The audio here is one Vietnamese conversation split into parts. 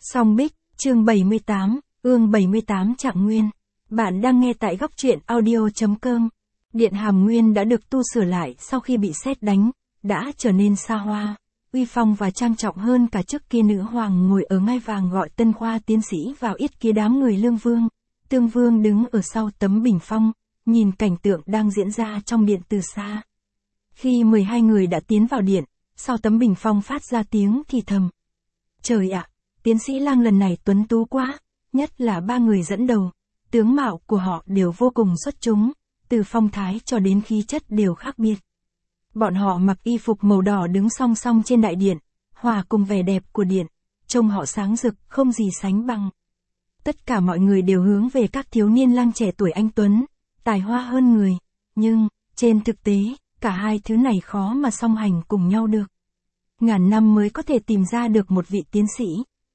Song Bích, chương 78, ương 78 Trạng Nguyên. Bạn đang nghe tại góc truyện audio.com. Điện Hàm Nguyên đã được tu sửa lại sau khi bị sét đánh, đã trở nên xa hoa, uy phong và trang trọng hơn cả trước kia. Nữ hoàng ngồi ở ngai vàng gọi Tân Khoa tiến sĩ vào yết kia đám người Lương Vương. Tương Vương đứng ở sau tấm bình phong, nhìn cảnh tượng đang diễn ra trong điện từ xa. Khi 12 người đã tiến vào điện, sau tấm bình phong phát ra tiếng thì thầm. Trời ạ, tiến sĩ Lang lần này tuấn tú quá, nhất là ba người dẫn đầu, tướng mạo của họ đều vô cùng xuất chúng, từ phong thái cho đến khí chất đều khác biệt. Bọn họ mặc y phục màu đỏ đứng song song trên đại điện, hòa cùng vẻ đẹp của điện, trông họ sáng rực không gì sánh bằng. Tất cả mọi người đều hướng về các thiếu niên lang trẻ tuổi anh tuấn, tài hoa hơn người, nhưng, trên thực tế, cả hai thứ này khó mà song hành cùng nhau được. Ngàn năm mới có thể tìm ra được một vị tiến sĩ.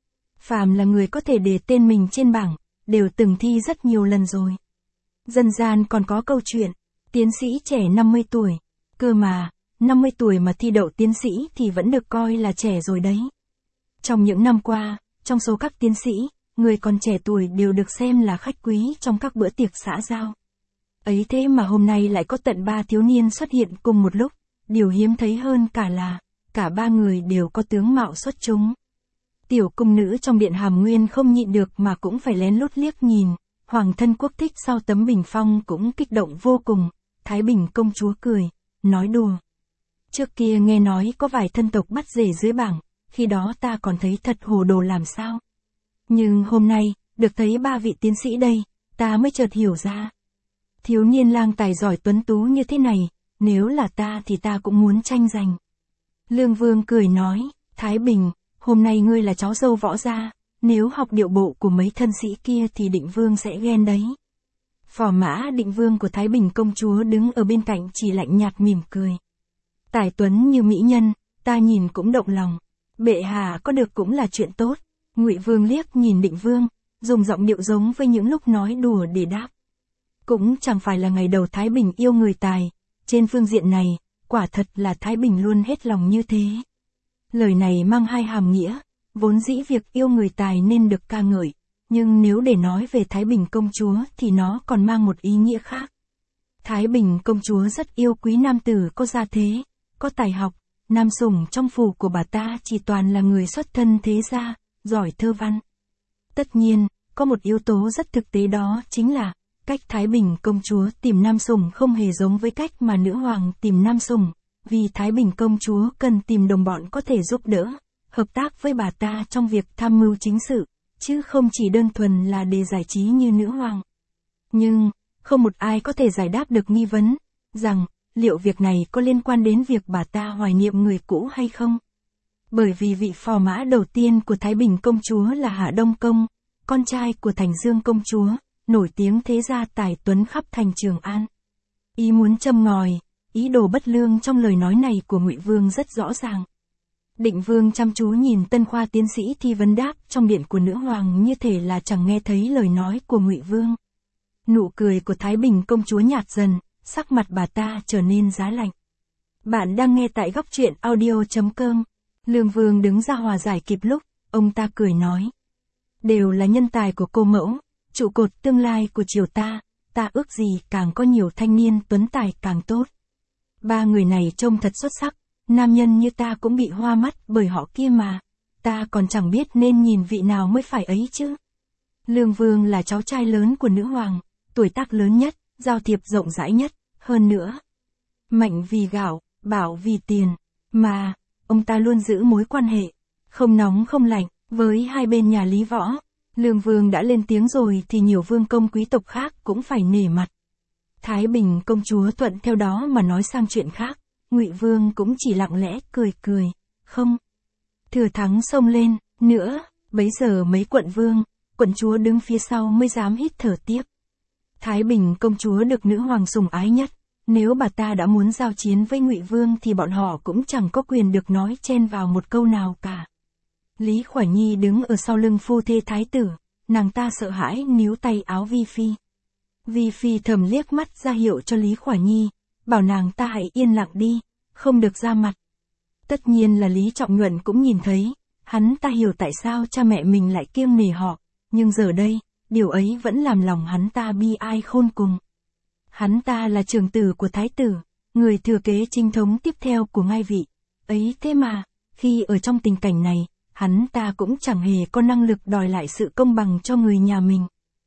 Phàm là người có thể đề tên mình trên bảng, đều từng thi rất nhiều lần rồi. Dân gian còn có câu chuyện, tiến sĩ trẻ 50 tuổi, cơ mà, 50 tuổi mà thi đậu tiến sĩ thì vẫn được coi là trẻ rồi đấy. Trong những năm qua, trong số các tiến sĩ, người còn trẻ tuổi đều được xem là khách quý trong các bữa tiệc xã giao. Ấy thế mà hôm nay lại có tận 3 thiếu niên xuất hiện cùng một lúc, điều hiếm thấy hơn cả là, cả ba người đều có tướng mạo xuất chúng. Tiểu cung nữ trong điện Hàm Nguyên không nhịn được mà cũng phải lén lút liếc nhìn, hoàng thân quốc thích sau tấm bình phong cũng kích động vô cùng. Thái Bình công chúa cười, nói đùa. Trước kia nghe nói có vài thân tộc bắt rể dưới bảng, khi đó ta còn thấy thật hồ đồ làm sao. Nhưng hôm nay, được thấy 3 vị tiến sĩ đây, ta mới chợt hiểu ra. Thiếu niên lang tài giỏi tuấn tú như thế này, nếu là ta thì ta cũng muốn tranh giành. Lương Vương cười nói, Thái Bình, hôm nay ngươi là cháu dâu võ gia, nếu học điệu bộ của mấy thân sĩ kia thì Định Vương sẽ ghen đấy. Phò mã Định Vương của Thái Bình công chúa đứng ở bên cạnh chỉ lạnh nhạt mỉm cười. Tài tuấn như mỹ nhân, ta nhìn cũng động lòng. Bệ hạ có được cũng là chuyện tốt. Ngụy Vương liếc nhìn Định Vương, dùng giọng điệu giống với những lúc nói đùa để đáp. Cũng chẳng phải là ngày đầu Thái Bình yêu người tài, trên phương diện này, quả thật là Thái Bình luôn hết lòng như thế. Lời này mang hai hàm nghĩa, vốn dĩ việc yêu người tài nên được ca ngợi, nhưng nếu để nói về Thái Bình công chúa thì nó còn mang một ý nghĩa khác. Thái Bình công chúa rất yêu quý nam tử có gia thế, có tài học, nam sủng trong phủ của bà ta chỉ toàn là người xuất thân thế gia, giỏi thơ văn. Tất nhiên, có một yếu tố rất thực tế đó chính là, cách Thái Bình công chúa tìm nam sủng không hề giống với cách mà nữ hoàng tìm nam sủng, vì Thái Bình công chúa cần tìm đồng bọn có thể giúp đỡ, hợp tác với bà ta trong việc tham mưu chính sự, chứ không chỉ đơn thuần là để giải trí như nữ hoàng. Nhưng, không một ai có thể giải đáp được nghi vấn, rằng, liệu việc này có liên quan đến việc bà ta hoài niệm người cũ hay không? Bởi vì vị phò mã đầu tiên của Thái Bình công chúa là Hạ Đông Công, con trai của Thành Dương công chúa, nổi tiếng thế gia tài tuấn khắp thành Trường An. Ý muốn châm ngòi, ý đồ bất lương trong lời nói này của Ngụy Vương rất rõ ràng. Định Vương chăm chú nhìn Tân Khoa tiến sĩ thi vấn đáp trong điện của nữ hoàng như thể là chẳng nghe thấy lời nói của Ngụy Vương. Nụ cười của Thái Bình công chúa nhạt dần, sắc mặt bà ta trở nên giá lạnh. Bạn đang nghe tại góc truyện audio.com. Lương Vương đứng ra hòa giải kịp lúc, ông ta cười nói. Đều là nhân tài của cô mẫu, trụ cột tương lai của triều ta ước gì càng có nhiều thanh niên tuấn tài càng tốt. 3 người này trông thật xuất sắc, nam nhân như ta cũng bị hoa mắt bởi họ kia mà, ta còn chẳng biết nên nhìn vị nào mới phải ấy chứ. Lương Vương là cháu trai lớn của nữ hoàng, tuổi tác lớn nhất, giao thiệp rộng rãi nhất, hơn nữa. Mạnh vì gạo, bảo vì tiền, mà, ông ta luôn giữ mối quan hệ, không nóng không lạnh, với hai bên nhà Lý Võ. Lương Vương đã lên tiếng rồi thì nhiều vương công quý tộc khác cũng phải nể mặt. Thái Bình công chúa thuận theo đó mà nói sang chuyện khác, Ngụy Vương cũng chỉ lặng lẽ cười cười, không. Thừa thắng xông lên, nữa, bấy giờ mấy quận vương, quận chúa đứng phía sau mới dám hít thở tiếp. Thái Bình công chúa được nữ hoàng sủng ái nhất, nếu bà ta đã muốn giao chiến với Ngụy Vương thì bọn họ cũng chẳng có quyền được nói chen vào một câu nào cả. Lý Khoảnh Nhi đứng ở sau lưng phu thê thái tử, nàng ta sợ hãi níu tay áo Vi Phi. Vi Phi thầm liếc mắt ra hiệu cho Lý Khoảnh Nhi, bảo nàng ta hãy yên lặng đi, không được ra mặt. Tất nhiên là Lý Trọng Nhuận cũng nhìn thấy, Hắn ta hiểu tại sao cha mẹ mình lại kiêng nể họ, nhưng giờ đây, điều ấy vẫn làm lòng hắn ta bi ai khôn cùng. Hắn ta là trưởng tử của thái tử, người thừa kế chính thống tiếp theo của ngai vị. Ấy thế mà, khi ở trong tình cảnh này, hắn ta cũng chẳng hề có năng lực đòi lại sự công bằng cho người nhà mình.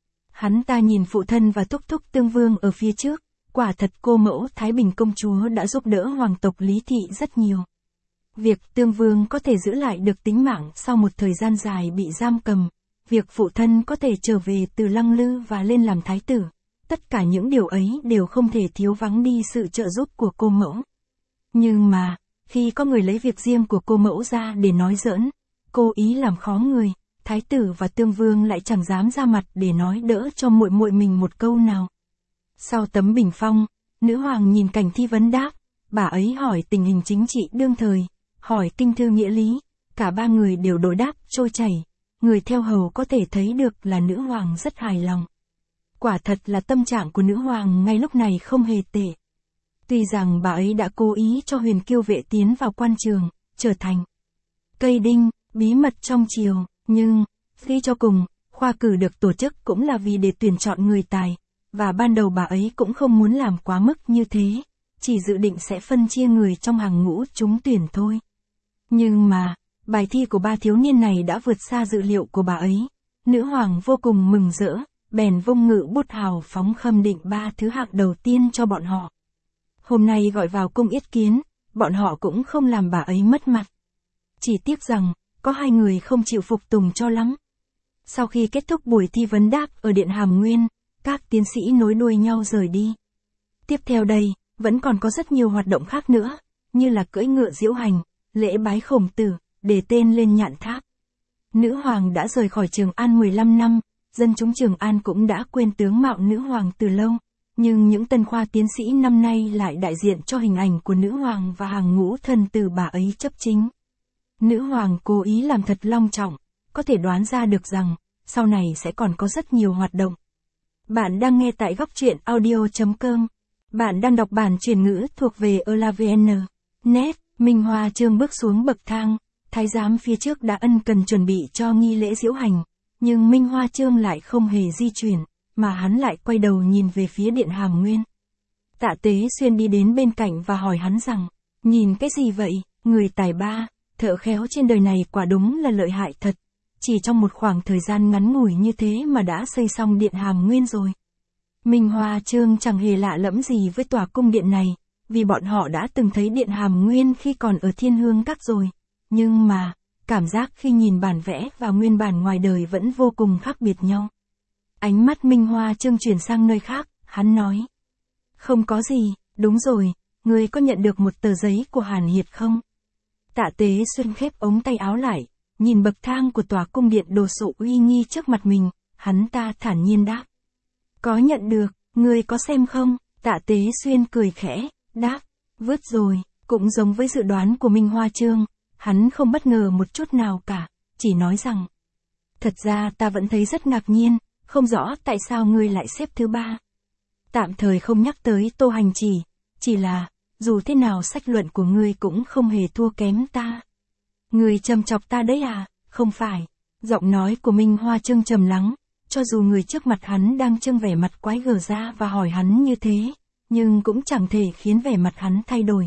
Hắn ta nhìn phụ thân và thúc thúc Tương Vương ở phía trước, quả thật cô mẫu Thái Bình công chúa đã giúp đỡ hoàng tộc Lý Thị rất nhiều. Việc Tương Vương có thể giữ lại được tính mạng sau một thời gian dài bị giam cầm, việc phụ thân có thể trở về từ Lăng Lư và lên làm thái tử, tất cả những điều ấy đều không thể thiếu vắng đi sự trợ giúp của cô mẫu. Nhưng mà, khi có người lấy việc riêng của cô mẫu ra để nói giỡn, cố ý làm khó người, thái tử và Tương Vương lại chẳng dám ra mặt để nói đỡ cho muội muội mình một câu nào. Sau tấm bình phong, nữ hoàng nhìn cảnh thi vấn đáp, bà ấy hỏi tình hình chính trị đương thời, hỏi kinh thư nghĩa lý, cả ba người đều đối đáp trôi chảy, người theo hầu có thể thấy được là nữ hoàng rất hài lòng. Quả thật là tâm trạng của nữ hoàng ngay lúc này không hề tệ. Tuy rằng bà ấy đã cố ý cho Huyền Kiêu vệ tiến vào quan trường, trở thành cây đinh, bí mật trong triều, nhưng, khi cho cùng, khoa cử được tổ chức cũng là vì để tuyển chọn người tài, và ban đầu bà ấy cũng không muốn làm quá mức như thế, chỉ dự định sẽ phân chia người trong hàng ngũ trúng tuyển thôi. Nhưng mà, bài thi của ba thiếu niên này đã vượt xa dự liệu của bà ấy. Nữ hoàng vô cùng mừng rỡ, bèn vung ngự bút hào phóng khâm định ba thứ hạng đầu tiên cho bọn họ. Hôm nay gọi vào cung yết kiến, bọn họ cũng không làm bà ấy mất mặt. Chỉ tiếc rằng, có hai người không chịu phục tùng cho lắm. Sau khi kết thúc buổi thi vấn đáp ở Điện Hàm Nguyên, các tiến sĩ nối đuôi nhau rời đi. Tiếp theo đây, vẫn còn có rất nhiều hoạt động khác nữa, như là cưỡi ngựa diễu hành, lễ bái Khổng Tử, đề tên lên nhạn tháp. Nữ hoàng đã rời khỏi Trường An 15 năm, dân chúng Trường An cũng đã quên tướng mạo nữ hoàng từ lâu, nhưng những tân khoa tiến sĩ năm nay lại đại diện cho hình ảnh của nữ hoàng và hàng ngũ thần tử bà ấy chấp chính. Nữ hoàng cố ý làm thật long trọng, có thể đoán ra được rằng, sau này sẽ còn có rất nhiều hoạt động. Bạn đang nghe tại góc truyện audio.com. Bạn đang đọc bản truyền ngữ thuộc về ELAVN.net. Minh Hoa Chương bước xuống bậc thang, thái giám phía trước đã ân cần chuẩn bị cho nghi lễ diễu hành, nhưng Minh Hoa Chương lại không hề di chuyển, mà hắn lại quay đầu nhìn về phía Điện Hàm Nguyên. Tạ Tế Xuyên đi đến bên cạnh và hỏi hắn rằng, nhìn cái gì vậy, người tài ba, thợ khéo trên đời này quả đúng là lợi hại thật, chỉ trong một khoảng thời gian ngắn ngủi như thế mà đã xây xong Điện Hàm Nguyên rồi. Minh Hoa Chương chẳng hề lạ lẫm gì với tòa cung điện này, vì bọn họ đã từng thấy Điện Hàm Nguyên khi còn ở Thiên Hương Các rồi, nhưng mà, cảm giác khi nhìn bản vẽ và nguyên bản ngoài đời vẫn vô cùng khác biệt nhau. Ánh mắt Minh Hoa Chương chuyển sang nơi khác, hắn nói. Không có gì, đúng rồi, ngươi có nhận được một tờ giấy của Hàn Hiệt không? Tạ Tế Xuyên khép ống tay áo lại, nhìn bậc thang của tòa cung điện đồ sộ uy nghi trước mặt mình, hắn ta thản nhiên đáp. Có nhận được, ngươi có xem không? Tạ Tế Xuyên cười khẽ, đáp, vứt rồi, cũng giống với dự đoán của Minh Hoa Chương, hắn không bất ngờ một chút nào cả, chỉ nói rằng. Thật ra ta vẫn thấy rất ngạc nhiên, không rõ tại sao ngươi lại xếp thứ ba. Tạm thời không nhắc tới Tô Hành chỉ là, dù thế nào sách luận của ngươi cũng không hề thua kém ta. Ngươi châm chọc ta đấy à, không phải. Giọng nói của Minh Hoa Chương trầm lắng, cho dù người trước mặt hắn đang trưng vẻ mặt quái gở ra và hỏi hắn như thế, nhưng cũng chẳng thể khiến vẻ mặt hắn thay đổi.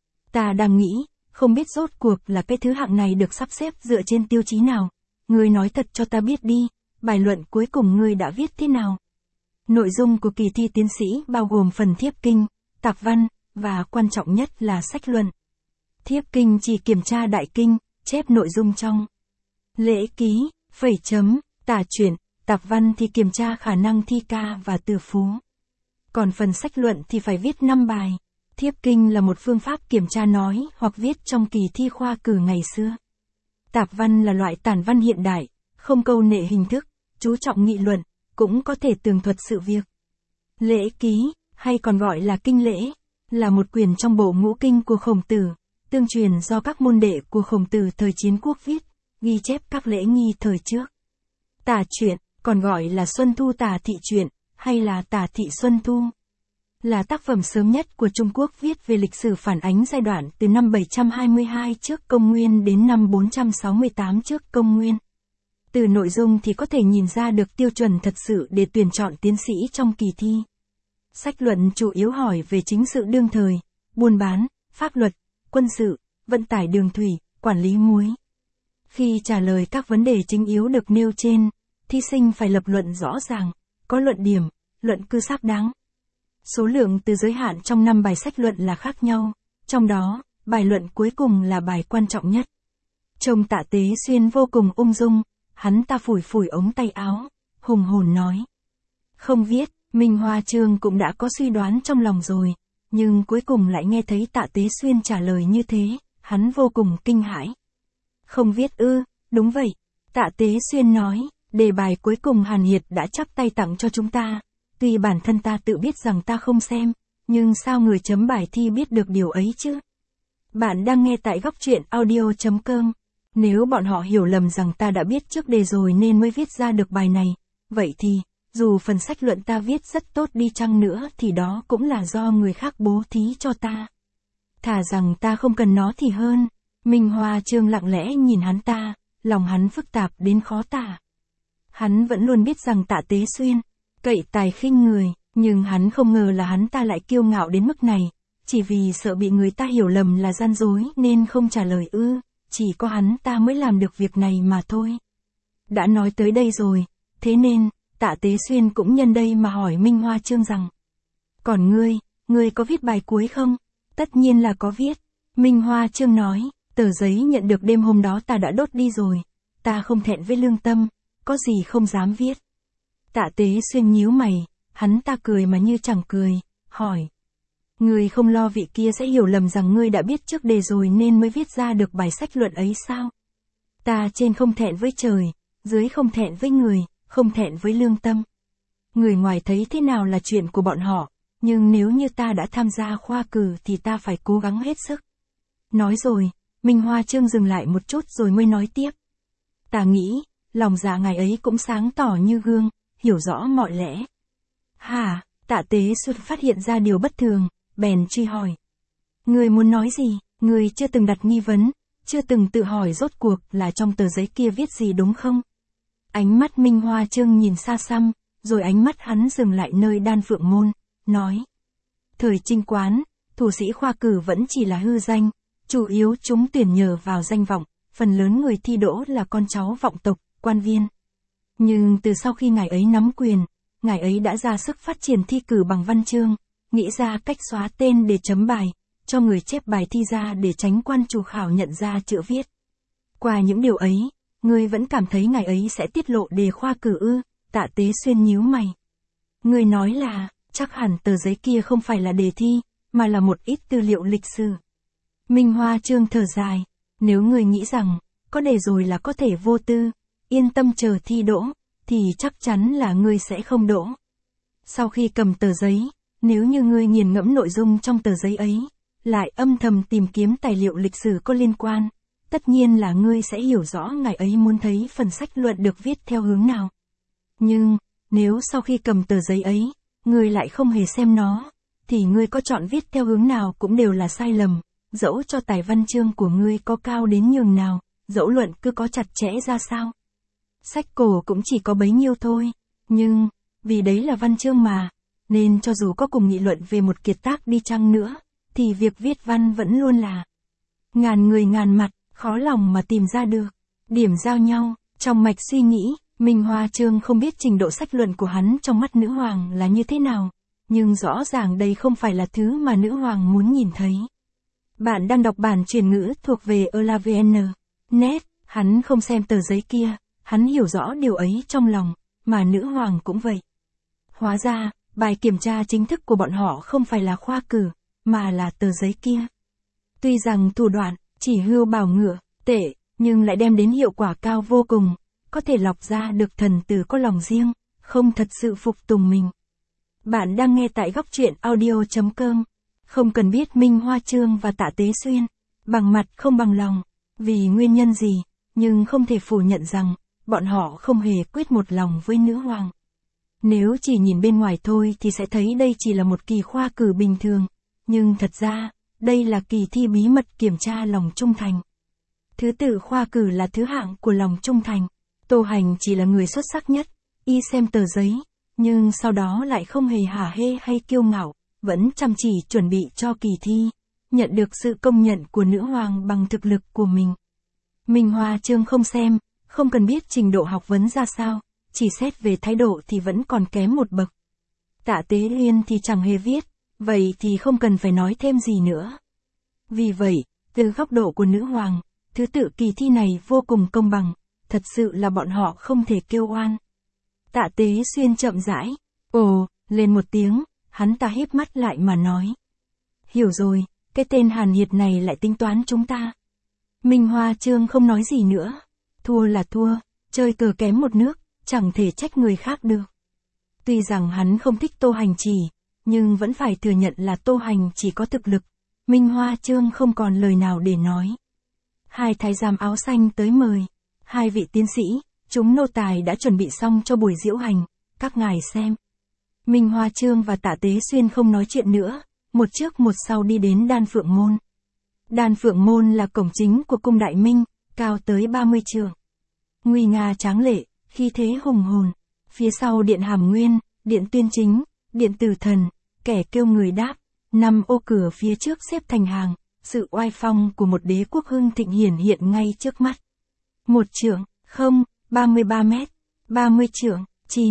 Ta đang nghĩ, không biết rốt cuộc là cái thứ hạng này được sắp xếp dựa trên tiêu chí nào. Ngươi nói thật cho ta biết đi, bài luận cuối cùng ngươi đã viết thế nào? Nội dung của kỳ thi tiến sĩ bao gồm phần thiếp kinh, tạp văn, và quan trọng nhất là sách luận. Thiếp kinh chỉ kiểm tra đại kinh, chép nội dung trong lễ ký, phẩy chấm, tả truyện, tạp văn thì kiểm tra khả năng thi ca và từ phú. Còn phần sách luận thì phải viết 5 bài. Thiếp kinh là một phương pháp kiểm tra nói hoặc viết trong kỳ thi khoa cử ngày xưa. Tạp văn là loại tản văn hiện đại, không câu nệ hình thức, chú trọng nghị luận, cũng có thể tường thuật sự việc. Lễ ký, hay còn gọi là kinh lễ, là một quyển trong bộ ngũ kinh của Khổng Tử, tương truyền do các môn đệ của Khổng Tử thời chiến quốc viết, ghi chép các lễ nghi thời trước. Tả truyện, còn gọi là Xuân Thu Tả Thị Truyện, hay là Tả Thị Xuân Thu. là tác phẩm sớm nhất của Trung Quốc viết về lịch sử phản ánh giai đoạn từ năm 722 trước công nguyên đến năm 468 trước công nguyên. Từ nội dung thì có thể nhìn ra được tiêu chuẩn thật sự để tuyển chọn tiến sĩ trong kỳ thi. Sách luận chủ yếu hỏi về chính sự đương thời, buôn bán, pháp luật, quân sự, vận tải đường thủy, quản lý muối. Khi trả lời các vấn đề chính yếu được nêu trên, thí sinh phải lập luận rõ ràng, có luận điểm, luận cứ xác đáng. Số lượng từ giới hạn trong 5 bài sách luận là khác nhau, trong đó, bài luận cuối cùng là bài quan trọng nhất. Trông Tạ Tế Xuyên vô cùng ung dung, hắn ta phủi phủi ống tay áo, hùng hồn nói. Không viết, Minh Hoa Trương cũng đã có suy đoán trong lòng rồi, nhưng cuối cùng lại nghe thấy Tạ Tế Xuyên trả lời như thế, hắn vô cùng kinh hãi. Không viết ư, đúng vậy, Tạ Tế Xuyên nói, đề bài cuối cùng Hàn Hiệt đã chắp tay tặng cho chúng ta, tuy bản thân ta tự biết rằng ta không xem, nhưng sao người chấm bài thi biết được điều ấy chứ? Bạn đang nghe tại góc truyện audio.com. Nếu bọn họ hiểu lầm rằng ta đã biết trước đề rồi nên mới viết ra được bài này, vậy thì, dù phần sách luận ta viết rất tốt đi chăng nữa thì đó cũng là do người khác bố thí cho ta. Thà rằng ta không cần nó thì hơn. Minh Hoa Trương lặng lẽ nhìn hắn ta, lòng hắn phức tạp đến khó tả. Hắn vẫn luôn biết rằng Tạ Tế Xuyên cậy tài khinh người, nhưng hắn không ngờ là hắn ta lại kiêu ngạo đến mức này, chỉ vì sợ bị người ta hiểu lầm là gian dối nên không trả lời ư, chỉ có hắn ta mới làm được việc này mà thôi. Đã nói tới đây rồi, thế nên, Tạ Tế Xuyên cũng nhân đây mà hỏi Minh Hoa Trương rằng. Còn ngươi có viết bài cuối không? Tất nhiên là có viết. Minh Hoa Trương nói, tờ giấy nhận được đêm hôm đó ta đã đốt đi rồi, ta không thẹn với lương tâm, có gì không dám viết. Tạ Tế Xuyên nhíu mày, hắn ta cười mà như chẳng cười, hỏi. Ngươi không lo vị kia sẽ hiểu lầm rằng ngươi đã biết trước đề rồi nên mới viết ra được bài sách luận ấy sao? Ta trên không thẹn với trời, dưới không thẹn với người, không thẹn với lương tâm. Người ngoài thấy thế nào là chuyện của bọn họ, nhưng nếu như ta đã tham gia khoa cử thì ta phải cố gắng hết sức. Nói rồi, Minh Hoa Trương dừng lại một chút rồi mới nói tiếp. Ta nghĩ, lòng dạ ngài ấy cũng sáng tỏ như gương, hiểu rõ mọi lẽ. Hả? Tạ Tế Xuyên phát hiện ra điều bất thường, bèn truy hỏi. Ngươi muốn nói gì? Ngươi chưa từng đặt nghi vấn, chưa từng tự hỏi rốt cuộc là trong tờ giấy kia viết gì đúng không? Ánh mắt Minh Hoa Trương nhìn xa xăm, rồi ánh mắt hắn dừng lại nơi Đan Phượng Môn, nói. Thời Trinh Quán, thủ sĩ khoa cử vẫn chỉ là hư danh, chủ yếu chúng tuyển nhờ vào danh vọng, phần lớn người thi đỗ là con cháu vọng tộc, quan viên. Nhưng từ sau khi ngài ấy nắm quyền, ngài ấy đã ra sức phát triển thi cử bằng văn chương, nghĩ ra cách xóa tên để chấm bài, cho người chép bài thi ra để tránh quan chủ khảo nhận ra chữ viết. Qua những điều ấy, ngươi vẫn cảm thấy ngài ấy sẽ tiết lộ đề khoa cử ư? Tạ Tế Xuyên nhíu mày. Ngươi nói là, chắc hẳn tờ giấy kia không phải là đề thi, mà là một ít tư liệu lịch sử. Minh Hoa Trương thở dài, nếu ngươi nghĩ rằng, có đề rồi là có thể vô tư, yên tâm chờ thi đỗ, thì chắc chắn là ngươi sẽ không đỗ. Sau khi cầm tờ giấy, nếu như ngươi nghiền ngẫm nội dung trong tờ giấy ấy, lại âm thầm tìm kiếm tài liệu lịch sử có liên quan, tất nhiên là ngươi sẽ hiểu rõ ngài ấy muốn thấy phần sách luận được viết theo hướng nào. Nhưng, nếu sau khi cầm tờ giấy ấy, ngươi lại không hề xem nó, thì ngươi có chọn viết theo hướng nào cũng đều là sai lầm, dẫu cho tài văn chương của ngươi có cao đến nhường nào, dẫu luận cứ có chặt chẽ ra sao. Sách cổ cũng chỉ có bấy nhiêu thôi, nhưng, vì đấy là văn chương mà, nên cho dù có cùng nghị luận về một kiệt tác đi chăng nữa, thì việc viết văn vẫn luôn là ngàn người ngàn mặt, khó lòng mà tìm ra được điểm giao nhau. Trong mạch suy nghĩ, Minh Hoa Trương không biết trình độ sách luận của hắn trong mắt nữ hoàng là như thế nào, nhưng rõ ràng đây không phải là thứ mà nữ hoàng muốn nhìn thấy. Bạn đang đọc bản truyền ngữ thuộc về ELAVN.net, hắn không xem tờ giấy kia, hắn hiểu rõ điều ấy trong lòng, mà nữ hoàng cũng vậy. Hóa ra, bài kiểm tra chính thức của bọn họ không phải là khoa cử, mà là tờ giấy kia. Tuy rằng thủ đoạn, chỉ hươu bào ngựa, tệ, nhưng lại đem đến hiệu quả cao vô cùng, có thể lọc ra được thần tử có lòng riêng, không thật sự phục tùng mình. Bạn đang nghe tại góc truyện audio.com. Không cần biết Minh Hoa Trương và Tạ Tế Xuyên, bằng mặt không bằng lòng, vì nguyên nhân gì, nhưng không thể phủ nhận rằng, bọn họ không hề quyết một lòng với nữ hoàng. Nếu chỉ nhìn bên ngoài thôi thì sẽ thấy đây chỉ là một kỳ khoa cử bình thường, nhưng thật ra, đây là kỳ thi bí mật kiểm tra lòng trung thành. Thứ tự khoa cử là thứ hạng của lòng trung thành. Tô Hành chỉ là người xuất sắc nhất, y xem tờ giấy, nhưng sau đó lại không hề hả hê hay kiêu ngạo, vẫn chăm chỉ chuẩn bị cho kỳ thi, nhận được sự công nhận của nữ hoàng bằng thực lực của mình. Minh Hoa Chương không xem, không cần biết trình độ học vấn ra sao, chỉ xét về thái độ thì vẫn còn kém một bậc. Tạ Tế Uyên thì chẳng hề viết, vậy thì không cần phải nói thêm gì nữa. Vì vậy, từ góc độ của nữ hoàng, thứ tự kỳ thi này vô cùng công bằng, thật sự là bọn họ không thể kêu oan. Tạ Tế Xuyên chậm rãi, ồ, lên một tiếng, hắn ta híp mắt lại mà nói. Hiểu rồi, cái tên Hàn Hiệt này lại tính toán chúng ta. Minh Hoa Chương không nói gì nữa. Thua là thua, chơi cờ kém một nước, chẳng thể trách người khác được. Tuy rằng hắn không thích Tô Hành Chỉ, nhưng vẫn phải thừa nhận là Tô Hành chỉ có thực lực. Minh Hoa Chương không còn lời nào để nói. Hai thái giám áo xanh tới mời. Hai vị tiến sĩ, chúng nô tài đã chuẩn bị xong cho buổi diễu hành, các ngài xem. Minh Hoa Chương và Tạ Tế Xuyên không nói chuyện nữa, một trước một sau đi đến Đan Phượng Môn. Đan Phượng Môn là cổng chính của cung Đại Minh, cao tới 30 trượng. Nguy nga tráng lệ, khí thế hùng hồn. Phía sau điện Hàm Nguyên, điện Tuyên Chính, điện Tử Thần, kẻ kêu người đáp, 5 ô cửa phía trước xếp thành hàng, sự oai phong của một đế quốc hưng thịnh hiển hiện ngay trước mắt. 1 trượng, 33 mét, 30 trượng,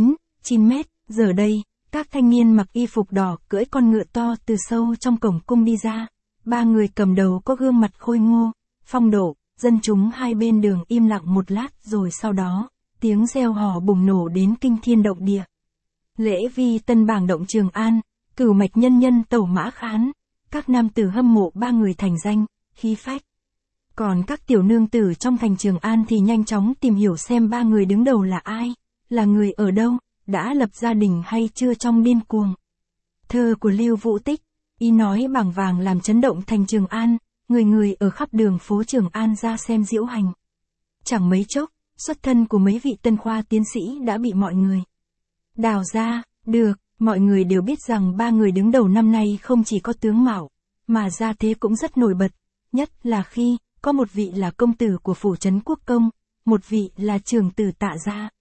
9 mét, giờ đây, các thanh niên mặc y phục đỏ cưỡi con ngựa to từ sâu trong cổng cung đi ra. 3 người cầm đầu có gương mặt khôi ngô, phong độ, dân chúng hai bên đường im lặng một lát rồi sau đó, tiếng reo hò bùng nổ đến kinh thiên động địa. Lễ vi tân bảng động Trường An, cửu mạch nhân nhân tẩu mã khán, các nam tử hâm mộ 3 người thành danh, khí phách. Còn các tiểu nương tử trong thành Trường An thì nhanh chóng tìm hiểu xem 3 người đứng đầu là ai, là người ở đâu, đã lập gia đình hay chưa trong điên cuồng. Thơ của Lưu Vũ Tích, y nói bảng vàng làm chấn động thành Trường An, người người ở khắp đường phố Trường An ra xem diễu hành. Chẳng mấy chốc, xuất thân của mấy vị tân khoa tiến sĩ đã bị mọi người đào ra, được, mọi người đều biết rằng 3 người đứng đầu năm nay không chỉ có tướng mạo, mà gia thế cũng rất nổi bật, nhất là khi, có một vị là công tử của phủ trấn Quốc Công, một vị là trưởng tử Tạ gia.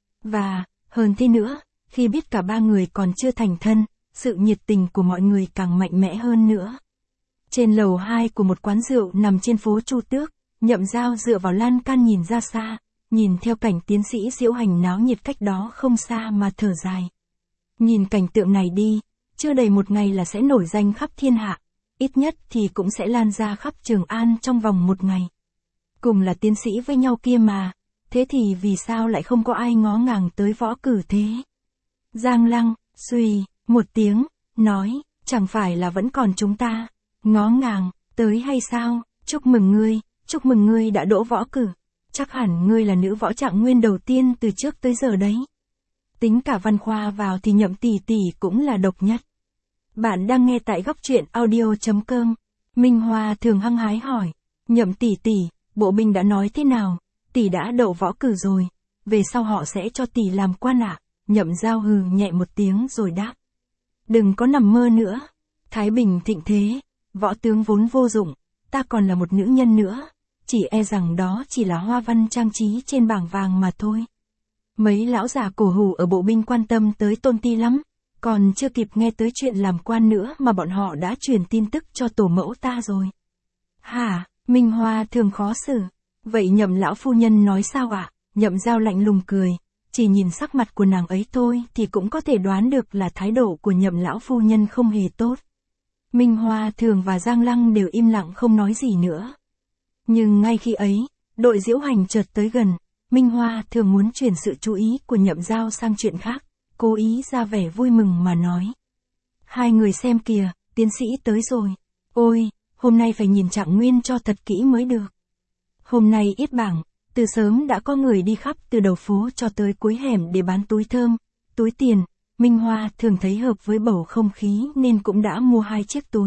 Và, hơn thế nữa, khi biết cả 3 người còn chưa thành thân, sự nhiệt tình của mọi người càng mạnh mẽ hơn nữa. Trên lầu 2 của một quán rượu nằm trên phố Chu Tước, Nhậm Giao dựa vào lan can nhìn ra xa, nhìn theo cảnh tiến sĩ diễu hành náo nhiệt cách đó không xa mà thở dài. Nhìn cảnh tượng này đi, chưa đầy một ngày là sẽ nổi danh khắp thiên hạ, ít nhất thì cũng sẽ lan ra khắp Trường An trong vòng một ngày. Cùng là tiến sĩ với nhau kia mà, thế thì vì sao lại không có ai ngó ngàng tới võ cử thế? Giang Lăng, suy, một tiếng, nói, chẳng phải là vẫn còn chúng ta, ngó ngàng, tới hay sao? Chúc mừng ngươi đã đỗ võ cử, chắc hẳn ngươi là nữ võ trạng nguyên đầu tiên từ trước tới giờ đấy. Tính cả văn khoa vào thì Nhậm tỷ tỷ cũng là độc nhất. Bạn đang nghe tại góc truyện audio.com. Minh Hoa thường hăng hái hỏi, Nhậm tỷ tỷ, bộ binh đã nói thế nào? Tỷ đã đậu võ cử rồi, về sau họ sẽ cho tỷ làm quan ạ. Nhậm Giao hừ nhẹ một tiếng rồi đáp. Đừng có nằm mơ nữa. Thái Bình thịnh thế, võ tướng vốn vô dụng, ta còn là một nữ nhân nữa, chỉ e rằng đó chỉ là hoa văn trang trí trên bảng vàng mà thôi. Mấy lão già cổ hủ ở bộ binh quan tâm tới Tôn Ti lắm, còn chưa kịp nghe tới chuyện làm quan nữa mà bọn họ đã truyền tin tức cho tổ mẫu ta rồi. Hả? Minh Hoa thường khó xử. Vậy Nhậm lão phu nhân nói sao ạ? Nhậm Giao lạnh lùng cười, chỉ nhìn sắc mặt của nàng ấy thôi thì cũng có thể đoán được là thái độ của Nhậm lão phu nhân không hề tốt. Minh Hoa thường và Giang Lăng đều im lặng không nói gì nữa. Nhưng ngay khi ấy, đội diễu hành chợt tới gần, Minh Hoa thường muốn chuyển sự chú ý của Nhậm Giao sang chuyện khác, cố ý ra vẻ vui mừng mà nói. Hai người xem kìa, tiến sĩ tới rồi. Ôi, hôm nay phải nhìn Trạng Nguyên cho thật kỹ mới được. Hôm nay yết bảng, từ sớm đã có người đi khắp từ đầu phố cho tới cuối hẻm để bán túi thơm, túi tiền. Minh Hoa thường thấy hợp với bầu không khí nên cũng đã mua 2 chiếc túi.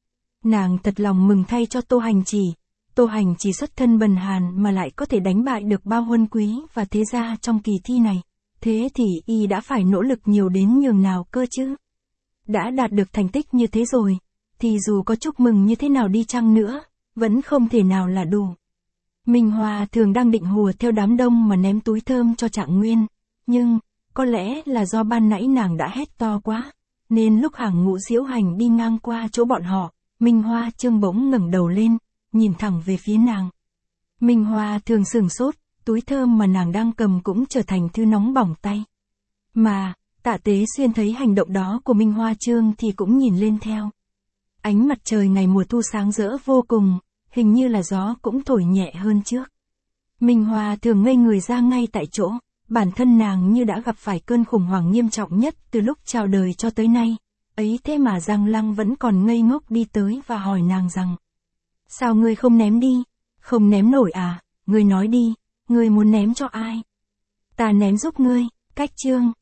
Nàng thật lòng mừng thay cho Tô Hành Chỉ. Tô Hành Chỉ xuất thân bần hàn mà lại có thể đánh bại được bao huân quý và thế gia trong kỳ thi này, Thế thì y đã phải nỗ lực nhiều đến nhường nào cơ chứ? Đã đạt được thành tích như thế rồi, thì dù có chúc mừng như thế nào đi chăng nữa, vẫn không thể nào là đủ. Minh Hoa thường đang định hùa theo đám đông mà ném túi thơm cho Trạng Nguyên, nhưng, có lẽ là do ban nãy nàng đã hét to quá, nên lúc Hàng Ngũ Diễu Hành đi ngang qua chỗ bọn họ, Minh Hoa Trương bỗng ngẩng đầu lên, nhìn thẳng về phía nàng. Minh Hoa thường sửng sốt, túi thơm mà nàng đang cầm cũng trở thành thứ nóng bỏng tay. Mà, Tạ Tế Xuyên thấy hành động đó của Minh Hoa Trương thì cũng nhìn lên theo. Ánh mặt trời ngày mùa thu sáng rỡ vô cùng, hình như là gió cũng thổi nhẹ hơn trước. Minh Hoa thường ngây người ra ngay tại chỗ, bản thân nàng như đã gặp phải cơn khủng hoảng nghiêm trọng nhất từ lúc chào đời cho tới nay. Ấy thế mà Giang Lăng vẫn còn ngây ngốc đi tới và hỏi nàng rằng: sao ngươi không ném đi? Không ném nổi à? Ngươi nói đi, ngươi muốn ném cho ai? Ta ném giúp ngươi. Cách Chương